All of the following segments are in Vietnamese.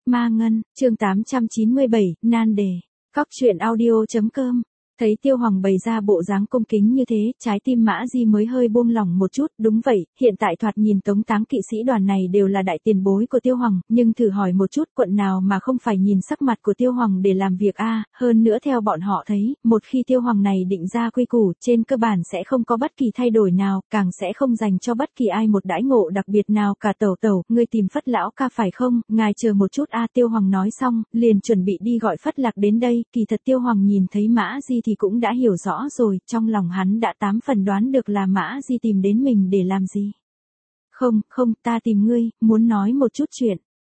Ma Ngân, chương 897, nan đề. Cóc truyện audio.com. Thấy Tiêu Hoàng bày ra bộ dáng cung kính như thế, trái tim Mã Di mới hơi buông lỏng một chút, đúng vậy, hiện tại thoạt nhìn Tống Táng kỵ sĩ đoàn này đều là đại tiền bối của Tiêu Hoàng, nhưng thử hỏi một chút quận nào mà không phải nhìn sắc mặt của Tiêu Hoàng để làm việc hơn nữa theo bọn họ thấy, một khi Tiêu Hoàng này định ra quy củ, trên cơ bản sẽ không có bất kỳ thay đổi nào, càng sẽ không dành cho bất kỳ ai một đãi ngộ đặc biệt nào cả. Tẩu, ngươi tìm Phất lão ca phải không, ngài chờ một chút Tiêu Hoàng nói xong, liền chuẩn bị đi gọi Phất Lạc đến đây, kỳ thật Tiêu Hoàng nhìn thấy Mã Di thì cũng đã hiểu rõ rồi, trong lòng hắn đã 8 phần đoán được là Mã Di tìm đến mình để làm gì. Không, ta tìm ngươi, muốn nói một chút chuyện.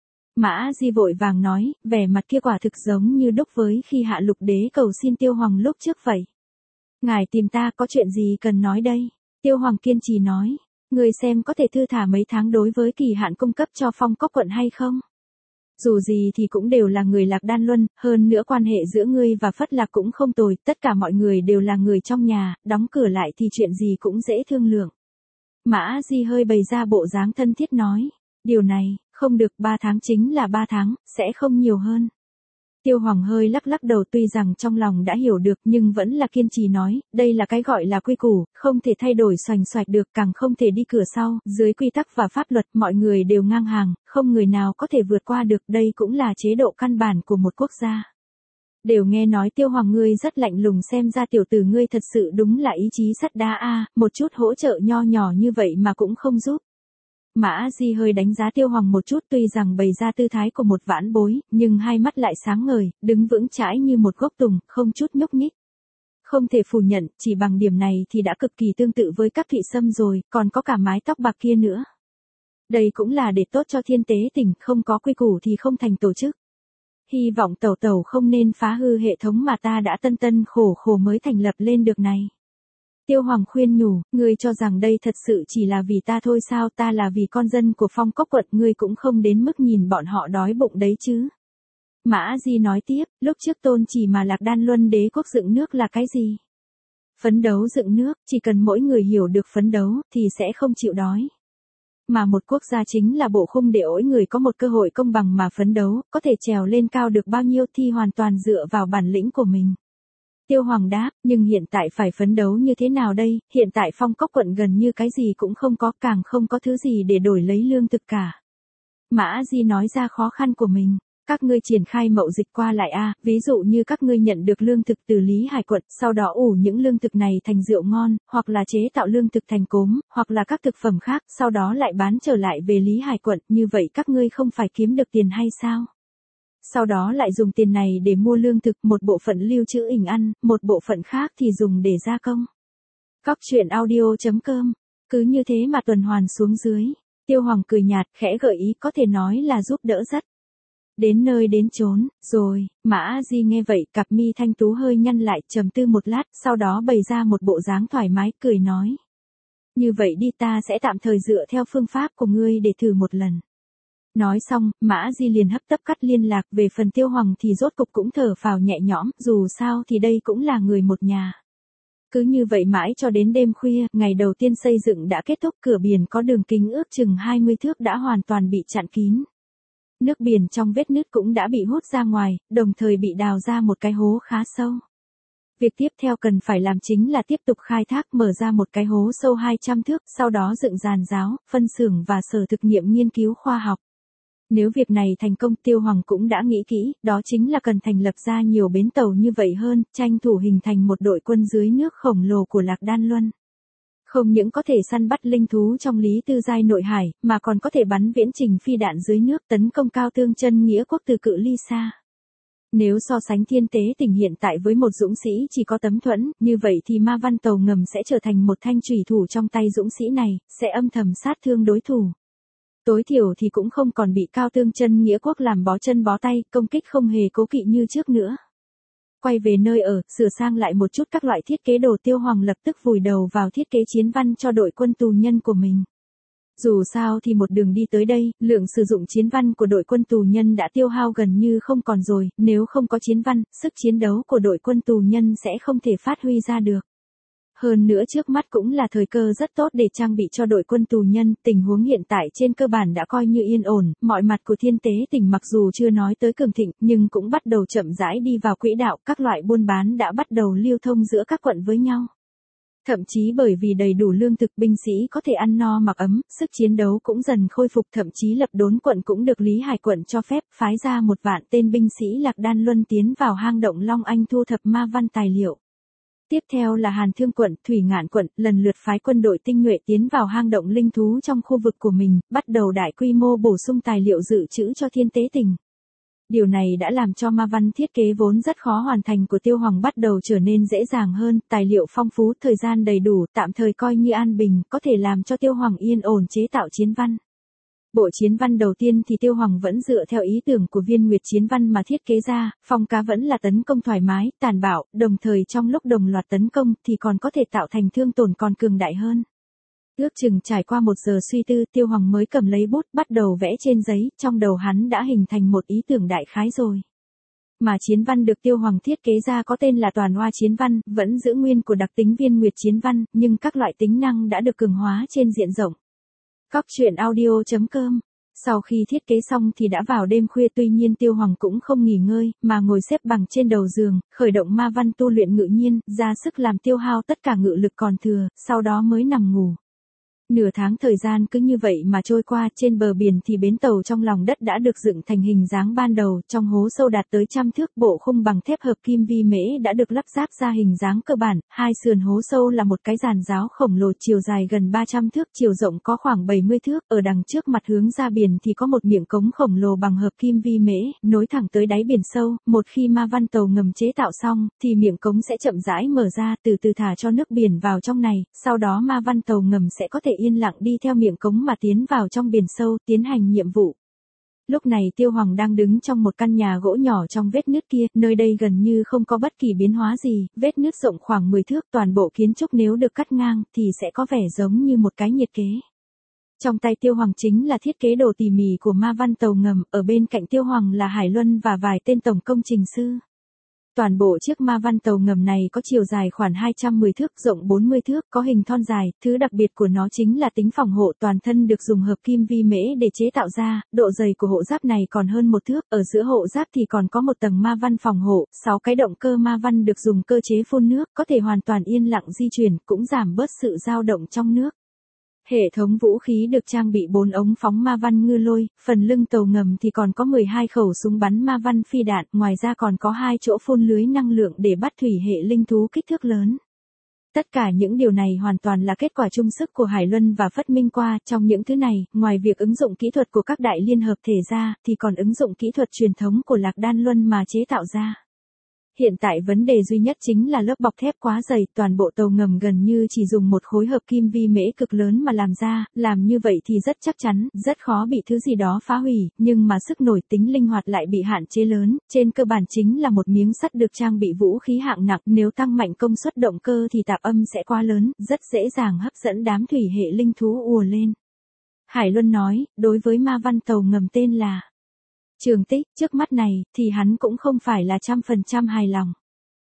Mã Di vội vàng nói, vẻ mặt kia quả thực giống như đúc với khi Hạ Lục Đế cầu xin Tiêu Hoàng lúc trước vậy. Ngài tìm ta có chuyện gì cần nói đây? Tiêu Hoàng kiên trì nói, ngươi xem có thể thư thả mấy tháng đối với kỳ hạn cung cấp cho Phong Cốc quận hay không? Dù gì thì cũng đều là người Lạc Đan Luân, hơn nữa quan hệ giữa ngươi và Phất Lạc cũng không tồi, tất cả mọi người đều là người trong nhà, đóng cửa lại thì chuyện gì cũng dễ thương lượng. Mã Di hơi bày ra bộ dáng thân thiết nói, điều này, không được, 3 tháng chính là 3 tháng, sẽ không nhiều hơn. Tiêu Hoàng hơi lắc đầu, tuy rằng trong lòng đã hiểu được nhưng vẫn là kiên trì nói, đây là cái gọi là quy củ, không thể thay đổi xoành xoạch được, càng không thể đi cửa sau, dưới quy tắc và pháp luật mọi người đều ngang hàng, không người nào có thể vượt qua được, đây cũng là chế độ căn bản của một quốc gia. Đều nghe nói Tiêu Hoàng ngươi rất lạnh lùng, xem ra tiểu tử ngươi thật sự đúng là ý chí sắt đá một chút hỗ trợ nho nhỏ như vậy mà cũng không giúp. Mã Di hơi đánh giá Tiêu Hoàng một chút, tuy rằng bày ra tư thái của một vãn bối, nhưng hai mắt lại sáng ngời, đứng vững chãi như một gốc tùng, không chút nhúc nhích. Không thể phủ nhận, chỉ bằng điểm này thì đã cực kỳ tương tự với các thị sâm rồi, còn có cả mái tóc bạc kia nữa. Đây cũng là để tốt cho thiên tế tỉnh, không có quy củ thì không thành tổ chức. Hy vọng tẩu không nên phá hư hệ thống mà ta đã tân khổ mới thành lập lên được này. Tiêu Hoàng khuyên nhủ, ngươi cho rằng đây thật sự chỉ là vì ta thôi sao, ta là vì con dân của Phong Cốc quận, ngươi cũng không đến mức nhìn bọn họ đói bụng đấy chứ. Mã Di nói tiếp, lúc trước tôn chỉ mà Lạc Đan Luân đế quốc dựng nước là cái gì? Phấn đấu dựng nước, chỉ cần mỗi người hiểu được phấn đấu, thì sẽ không chịu đói. Mà một quốc gia chính là bộ khung để mỗi người có một cơ hội công bằng mà phấn đấu, có thể trèo lên cao được bao nhiêu thì hoàn toàn dựa vào bản lĩnh của mình. Tiêu Hoàng đáp, nhưng hiện tại phải phấn đấu như thế nào đây, hiện tại Phong Cốc quận gần như cái gì cũng không có, càng không có thứ gì để đổi lấy lương thực cả. Mã Di nói ra khó khăn của mình, các ngươi triển khai mậu dịch qua lại ví dụ như các ngươi nhận được lương thực từ Lý Hải quận, sau đó ủ những lương thực này thành rượu ngon, hoặc là chế tạo lương thực thành cốm, hoặc là các thực phẩm khác, sau đó lại bán trở lại về Lý Hải quận, như vậy các ngươi không phải kiếm được tiền hay sao? Sau đó lại dùng tiền này để mua lương thực, một bộ phận lưu trữ ỉnh ăn, một bộ phận khác thì dùng để gia công. Cóc truyện audio.com. Cứ như thế mà tuần hoàn xuống dưới. Tiêu Hoàng cười nhạt, khẽ gợi ý, có thể nói là giúp đỡ rất. Đến nơi đến chốn, rồi. Mã Di nghe vậy, cặp mi thanh tú hơi nhăn lại, trầm tư một lát, sau đó bày ra một bộ dáng thoải mái, cười nói. Như vậy đi, ta sẽ tạm thời dựa theo phương pháp của ngươi để thử một lần. Nói xong, Mã Di liền hấp tấp cắt liên lạc, về phần Tiêu Hoàng thì rốt cục cũng thở phào nhẹ nhõm, dù sao thì đây cũng là người một nhà. Cứ như vậy mãi cho đến đêm khuya, ngày đầu tiên xây dựng đã kết thúc, cửa biển có đường kính ước chừng 20 thước đã hoàn toàn bị chặn kín. Nước biển trong vết nứt cũng đã bị hút ra ngoài, đồng thời bị đào ra một cái hố khá sâu. Việc tiếp theo cần phải làm chính là tiếp tục khai thác, mở ra một cái hố sâu 200 thước, sau đó dựng giàn giáo, phân xưởng và sở thực nghiệm nghiên cứu khoa học. Nếu việc này thành công, Tiêu Hoàng cũng đã nghĩ kỹ, đó chính là cần thành lập ra nhiều bến tàu như vậy hơn, tranh thủ hình thành một đội quân dưới nước khổng lồ của Lạc Đan Luân. Không những có thể săn bắt linh thú trong Lý Tư Giai nội hải, mà còn có thể bắn viễn trình phi đạn dưới nước, tấn công Cao Tương Chân Nghĩa quốc từ cự ly xa. Nếu so sánh thiên tế tỉnh hiện tại với một dũng sĩ chỉ có tấm thuẫn, như vậy thì ma văn tàu ngầm sẽ trở thành một thanh chủy thủ trong tay dũng sĩ này, sẽ âm thầm sát thương đối thủ. Tối thiểu thì cũng không còn bị Cao Tương Chân Nghĩa quốc làm bó chân bó tay, công kích không hề cố kỵ như trước nữa. Quay về nơi ở, sửa sang lại một chút các loại thiết kế đồ, Tiêu Hoàng lập tức vùi đầu vào thiết kế chiến văn cho đội quân tù nhân của mình. Dù sao thì một đường đi tới đây, lượng sử dụng chiến văn của đội quân tù nhân đã tiêu hao gần như không còn rồi, nếu không có chiến văn, sức chiến đấu của đội quân tù nhân sẽ không thể phát huy ra được. Hơn nữa trước mắt cũng là thời cơ rất tốt để trang bị cho đội quân tù nhân, tình huống hiện tại trên cơ bản đã coi như yên ổn, mọi mặt của Thiên Tế tỉnh mặc dù chưa nói tới cường thịnh, nhưng cũng bắt đầu chậm rãi đi vào quỹ đạo, các loại buôn bán đã bắt đầu lưu thông giữa các quận với nhau. Thậm chí bởi vì đầy đủ lương thực binh sĩ có thể ăn no mặc ấm, sức chiến đấu cũng dần khôi phục, thậm chí Lập Đốn quận cũng được Lý Hải quận cho phép phái ra 1 vạn tên binh sĩ Lạc Đan Luân tiến vào hang động Long Anh thu thập ma văn tài liệu. Tiếp theo là Hàn Thương quận, Thủy Ngạn quận, lần lượt phái quân đội tinh nhuệ tiến vào hang động linh thú trong khu vực của mình, bắt đầu đại quy mô bổ sung tài liệu dự trữ cho Thiên Tế tỉnh. Điều này đã làm cho ma văn thiết kế vốn rất khó hoàn thành của Tiêu Hoàng bắt đầu trở nên dễ dàng hơn, tài liệu phong phú, thời gian đầy đủ, tạm thời coi như an bình, có thể làm cho Tiêu Hoàng yên ổn chế tạo chiến văn. Bộ chiến văn đầu tiên thì Tiêu Hoàng vẫn dựa theo ý tưởng của Viên Nguyệt chiến văn mà thiết kế ra, phong cá vẫn là tấn công thoải mái, tàn bạo, đồng thời trong lúc đồng loạt tấn công thì còn có thể tạo thành thương tổn còn cường đại hơn. Ước chừng trải qua 1 giờ suy tư, Tiêu Hoàng mới cầm lấy bút bắt đầu vẽ trên giấy, trong đầu hắn đã hình thành một ý tưởng đại khái rồi. Mà chiến văn được Tiêu Hoàng thiết kế ra có tên là Toàn Hoa chiến văn, vẫn giữ nguyên của đặc tính Viên Nguyệt chiến văn, nhưng các loại tính năng đã được cường hóa trên diện rộng. Cóc truyện audio.com. Sau khi thiết kế xong thì đã vào đêm khuya, tuy nhiên Tiêu Hoàng cũng không nghỉ ngơi, mà ngồi xếp bằng trên đầu giường, khởi động ma văn tu luyện ngự nhiên, ra sức làm tiêu hao tất cả ngự lực còn thừa, sau đó mới nằm ngủ. Nửa tháng thời gian cứ như vậy mà trôi qua, trên bờ biển thì bến tàu trong lòng đất đã được dựng thành hình dáng ban đầu, trong hố sâu đạt tới 100 thước, bộ khung bằng thép hợp kim vi mễ đã được lắp ráp ra hình dáng cơ bản, hai sườn hố sâu là một cái giàn giáo khổng lồ chiều dài gần 300 thước, chiều rộng có khoảng 70 thước, ở đằng trước mặt hướng ra biển thì có một miệng cống khổng lồ bằng hợp kim vi mễ, nối thẳng tới đáy biển sâu, một khi ma văn tàu ngầm chế tạo xong, thì miệng cống sẽ chậm rãi mở ra, từ từ thả cho nước biển vào trong này, sau đó ma văn tàu ngầm sẽ có thể yên lặng đi theo miệng cống mà tiến vào trong biển sâu, tiến hành nhiệm vụ. Lúc này Tiêu Hoàng đang đứng trong một căn nhà gỗ nhỏ trong vết nứt kia, nơi đây gần như không có bất kỳ biến hóa gì, vết nứt rộng khoảng 10 thước, toàn bộ kiến trúc nếu được cắt ngang thì sẽ có vẻ giống như một cái nhiệt kế. Trong tay Tiêu Hoàng chính là thiết kế đồ tỉ mỉ của ma văn tàu ngầm, ở bên cạnh Tiêu Hoàng là Hải Luân và vài tên tổng công trình sư. Toàn bộ chiếc ma văn tàu ngầm này có chiều dài khoảng 210 thước, rộng 40 thước, có hình thon dài, thứ đặc biệt của nó chính là tính phòng hộ, toàn thân được dùng hợp kim vi mễ để chế tạo ra, độ dày của hộ giáp này còn hơn 1 thước, ở giữa hộ giáp thì còn có một tầng ma văn phòng hộ, 6 cái động cơ ma văn được dùng cơ chế phun nước, có thể hoàn toàn yên lặng di chuyển, cũng giảm bớt sự dao động trong nước. Hệ thống vũ khí được trang bị 4 ống phóng ma văn ngư lôi, phần lưng tàu ngầm thì còn có 12 khẩu súng bắn ma văn phi đạn, ngoài ra còn có 2 chỗ phun lưới năng lượng để bắt thủy hệ linh thú kích thước lớn. Tất cả những điều này hoàn toàn là kết quả chung sức của Hải Luân và Phất Minh Qua, trong những thứ này, ngoài việc ứng dụng kỹ thuật của các đại liên hợp thể ra, thì còn ứng dụng kỹ thuật truyền thống của Lạc Đan Luân mà chế tạo ra. Hiện tại vấn đề duy nhất chính là lớp bọc thép quá dày, toàn bộ tàu ngầm gần như chỉ dùng một khối hợp kim vi mễ cực lớn mà làm ra, làm như vậy thì rất chắc chắn, rất khó bị thứ gì đó phá hủy, nhưng mà sức nổi tính linh hoạt lại bị hạn chế lớn, trên cơ bản chính là một miếng sắt được trang bị vũ khí hạng nặng, nếu tăng mạnh công suất động cơ thì tạp âm sẽ quá lớn, rất dễ dàng hấp dẫn đám thủy hệ linh thú ùa lên. Hải Luân nói, đối với ma văn tàu ngầm tên là Trường Tích, trước mắt này, thì hắn cũng không phải là 100% hài lòng.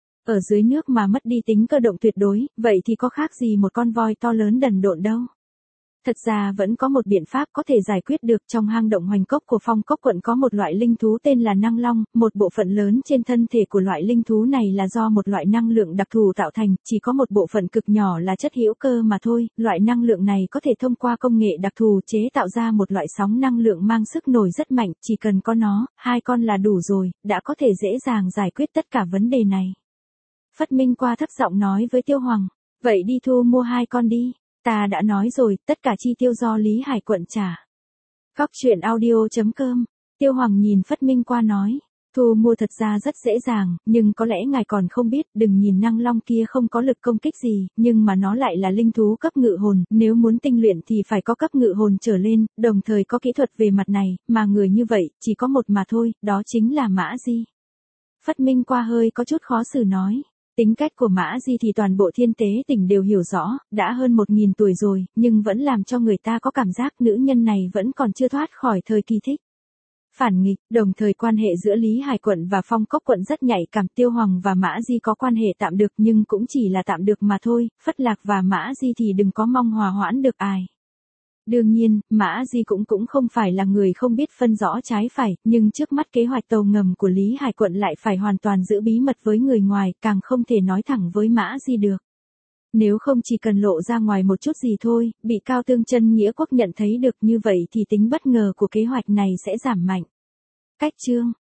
Ở dưới nước mà mất đi tính cơ động tuyệt đối, vậy thì có khác gì một con voi to lớn đần độn đâu. Thật ra vẫn có một biện pháp có thể giải quyết được, trong hang động Hoành Cốc của Phong Cốc quận có một loại linh thú tên là năng long, một bộ phận lớn trên thân thể của loại linh thú này là do một loại năng lượng đặc thù tạo thành, chỉ có một bộ phận cực nhỏ là chất hữu cơ mà thôi, loại năng lượng này có thể thông qua công nghệ đặc thù chế tạo ra một loại sóng năng lượng mang sức nổi rất mạnh, chỉ cần có nó, 2 con là đủ rồi, đã có thể dễ dàng giải quyết tất cả vấn đề này. Phất Minh Qua thấp giọng nói với Tiêu Hoàng, vậy đi thu mua 2 con đi. Ta đã nói rồi, tất cả chi tiêu do Lý Hải quận trả. Cóc truyện audio.com. Tiêu Hoàng nhìn Phất Minh Qua nói, thu mua thật ra rất dễ dàng, nhưng có lẽ ngài còn không biết, đừng nhìn năng long kia không có lực công kích gì, nhưng mà nó lại là linh thú cấp ngự hồn, nếu muốn tinh luyện thì phải có cấp ngự hồn trở lên, đồng thời có kỹ thuật về mặt này, mà người như vậy, chỉ có một mà thôi, đó chính là Mã Di. Phất Minh Qua hơi có chút khó xử nói. Tính cách của Mã Di thì toàn bộ Thiên Tế tỉnh đều hiểu rõ, đã hơn 1000 tuổi rồi, nhưng vẫn làm cho người ta có cảm giác nữ nhân này vẫn còn chưa thoát khỏi thời kỳ thích. phản nghịch, đồng thời quan hệ giữa Lý Hải quận và Phong Cốc quận rất nhạy cảm. Tiêu Hoàng và Mã Di có quan hệ tạm được nhưng cũng chỉ là tạm được mà thôi, Phất Lạc và Mã Di thì đừng có mong hòa hoãn được ai. Đương nhiên, Mã Di cũng không phải là người không biết phân rõ trái phải, nhưng trước mắt kế hoạch tàu ngầm của Lý Hải quận lại phải hoàn toàn giữ bí mật với người ngoài, càng không thể nói thẳng với Mã Di được. Nếu không chỉ cần lộ ra ngoài một chút gì thôi, bị Cao Tương Chân Nghĩa Quốc nhận thấy được như vậy thì tính bất ngờ của kế hoạch này sẽ giảm mạnh. Cách chương